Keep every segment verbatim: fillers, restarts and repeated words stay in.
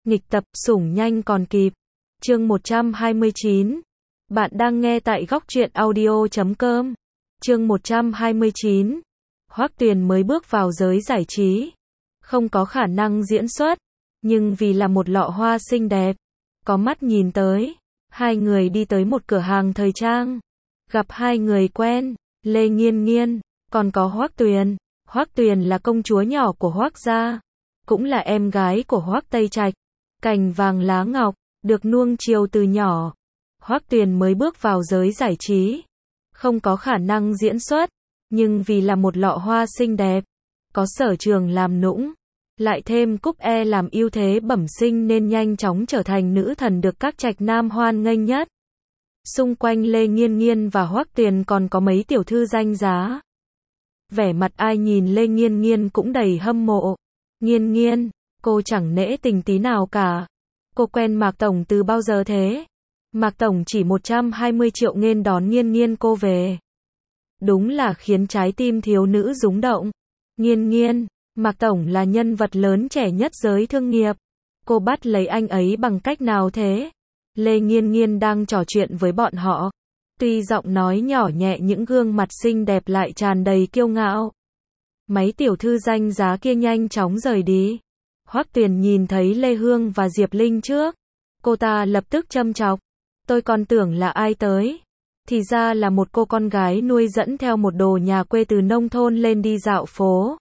Nghịch tập, sủng nhanh còn kịp. Chương một trăm hai mươi chín. Bạn đang nghe tại góc truyện audio chấm com. Chương một trăm hai mươi chín. Hoắc Tuyền mới bước vào giới giải trí, không có khả năng diễn xuất, nhưng vì là một lọ hoa xinh đẹp, có mắt nhìn tới, hai người đi tới một cửa hàng thời trang, gặp hai người quen, Lê Nghiên Nghiên, còn có Hoắc Tuyền. Hoắc Tuyền là công chúa nhỏ của Hoắc gia, cũng là em gái của Hoắc Tây Trạch, cành vàng lá ngọc, được nuông chiều từ nhỏ. Hoắc Tuyền mới bước vào giới giải trí, không có khả năng diễn xuất, nhưng vì là một lọ hoa xinh đẹp, có sở trường làm nũng, lại thêm cúc e làm ưu thế bẩm sinh nên nhanh chóng trở thành nữ thần được các trạch nam hoan nghênh nhất. Xung quanh Lê Nghiên Nghiên và Hoắc Tuyền còn có mấy tiểu thư danh giá. Vẻ mặt ai nhìn Lê Nghiên Nghiên cũng đầy hâm mộ. Nghiên Nghiên, cô chẳng nể tình tí nào cả. Cô quen Mạc Tổng từ bao giờ thế? Mạc Tổng chỉ một trăm hai mươi triệu nghênh đón Nghiên Nghiên cô về. Đúng là khiến trái tim thiếu nữ rung động. Nghiên Nghiên, Mạc Tổng là nhân vật lớn trẻ nhất giới thương nghiệp. Cô bắt lấy anh ấy bằng cách nào thế? Lê Nghiên Nghiên đang trò chuyện với bọn họ. Tuy giọng nói nhỏ nhẹ những gương mặt xinh đẹp lại tràn đầy kiêu ngạo. Mấy tiểu thư danh giá kia nhanh chóng rời đi. Hoắc Tuyền nhìn thấy Lê Hương và Diệp Linh trước. Cô ta lập tức châm chọc. Tôi còn tưởng là ai tới. Thì ra là một cô con gái nuôi dẫn theo một đồ nhà quê từ nông thôn lên đi dạo phố.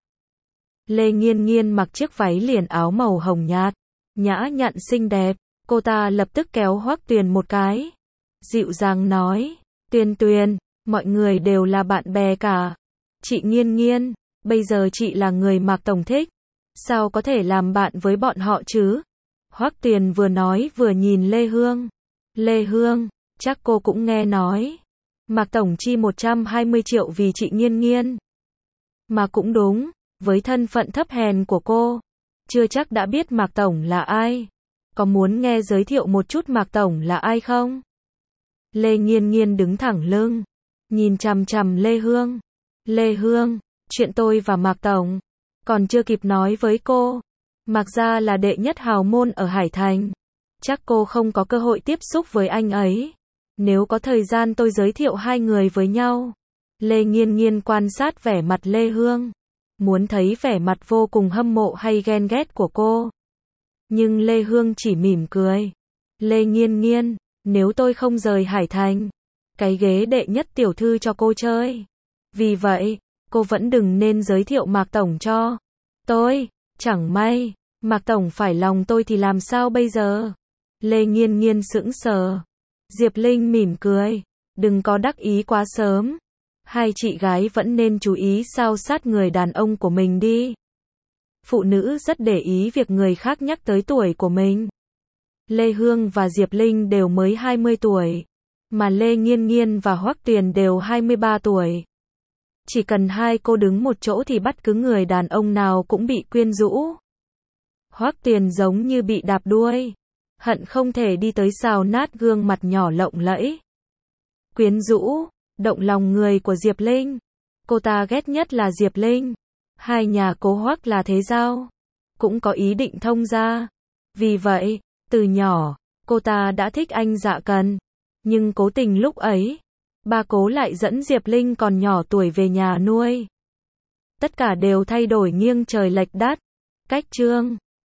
Lê Nghiên Nghiên mặc chiếc váy liền áo màu hồng nhạt, nhã nhặn xinh đẹp. Cô ta lập tức kéo Hoắc Tuyền một cái, dịu dàng nói, Tuyền Tuyền, mọi người đều là bạn bè cả. Chị Nghiên Nghiên, bây giờ chị là người Mạc Tổng thích, sao có thể làm bạn với bọn họ chứ? Hoắc Tuyền vừa nói vừa nhìn Lê Hương. Lê Hương, chắc cô cũng nghe nói, Mạc Tổng chi một trăm hai mươi triệu vì chị Nghiên Nghiên. Mà cũng đúng, với thân phận thấp hèn của cô, chưa chắc đã biết Mạc Tổng là ai. Có muốn nghe giới thiệu một chút Mạc Tổng là ai không? Lê Nghiên Nghiên đứng thẳng lưng, nhìn chằm chằm Lê Hương. Lê Hương, chuyện tôi và Mạc Tổng, còn chưa kịp nói với cô. Mạc gia là đệ nhất hào môn ở Hải Thành. Chắc cô không có cơ hội tiếp xúc với anh ấy. Nếu có thời gian tôi giới thiệu hai người với nhau. Lê Nghiên Nghiên quan sát vẻ mặt Lê Hương, muốn thấy vẻ mặt vô cùng hâm mộ hay ghen ghét của cô. Nhưng Lê Hương chỉ mỉm cười. Lê Nghiên Nghiên, nếu tôi không rời Hải Thành, cái ghế đệ nhất tiểu thư cho cô chơi. Vì vậy, cô vẫn đừng nên giới thiệu Mạc Tổng cho tôi. Chẳng may, Mạc Tổng phải lòng tôi thì làm sao bây giờ? Lê Nghiên Nghiên sững sờ. Diệp Linh mỉm cười. Đừng có đắc ý quá sớm. Hai chị gái vẫn nên chú ý sao sát người đàn ông của mình đi. Phụ nữ rất để ý việc người khác nhắc tới tuổi của mình. Lê Hương và Diệp Linh đều mới hai mươi tuổi, mà Lê Nghiên Nghiên và Hoắc Tuyền đều hai mươi ba tuổi. Chỉ cần hai cô đứng một chỗ thì bất cứ người đàn ông nào cũng bị quyến rũ. Hoắc Tuyền giống như bị đạp đuôi, hận không thể đi tới xào nát gương mặt nhỏ lộng lẫy. Quyến rũ, động lòng người của Diệp Linh. Cô ta ghét nhất là Diệp Linh. Hai nhà cố Hoắc là thế giao, cũng có ý định thông gia. Vì vậy, từ nhỏ, cô ta đã thích anh Dạ Cần. Nhưng cố tình lúc ấy, ba cố lại dẫn Diệp Linh còn nhỏ tuổi về nhà nuôi. Tất cả đều thay đổi nghiêng trời lệch đất. Cách chương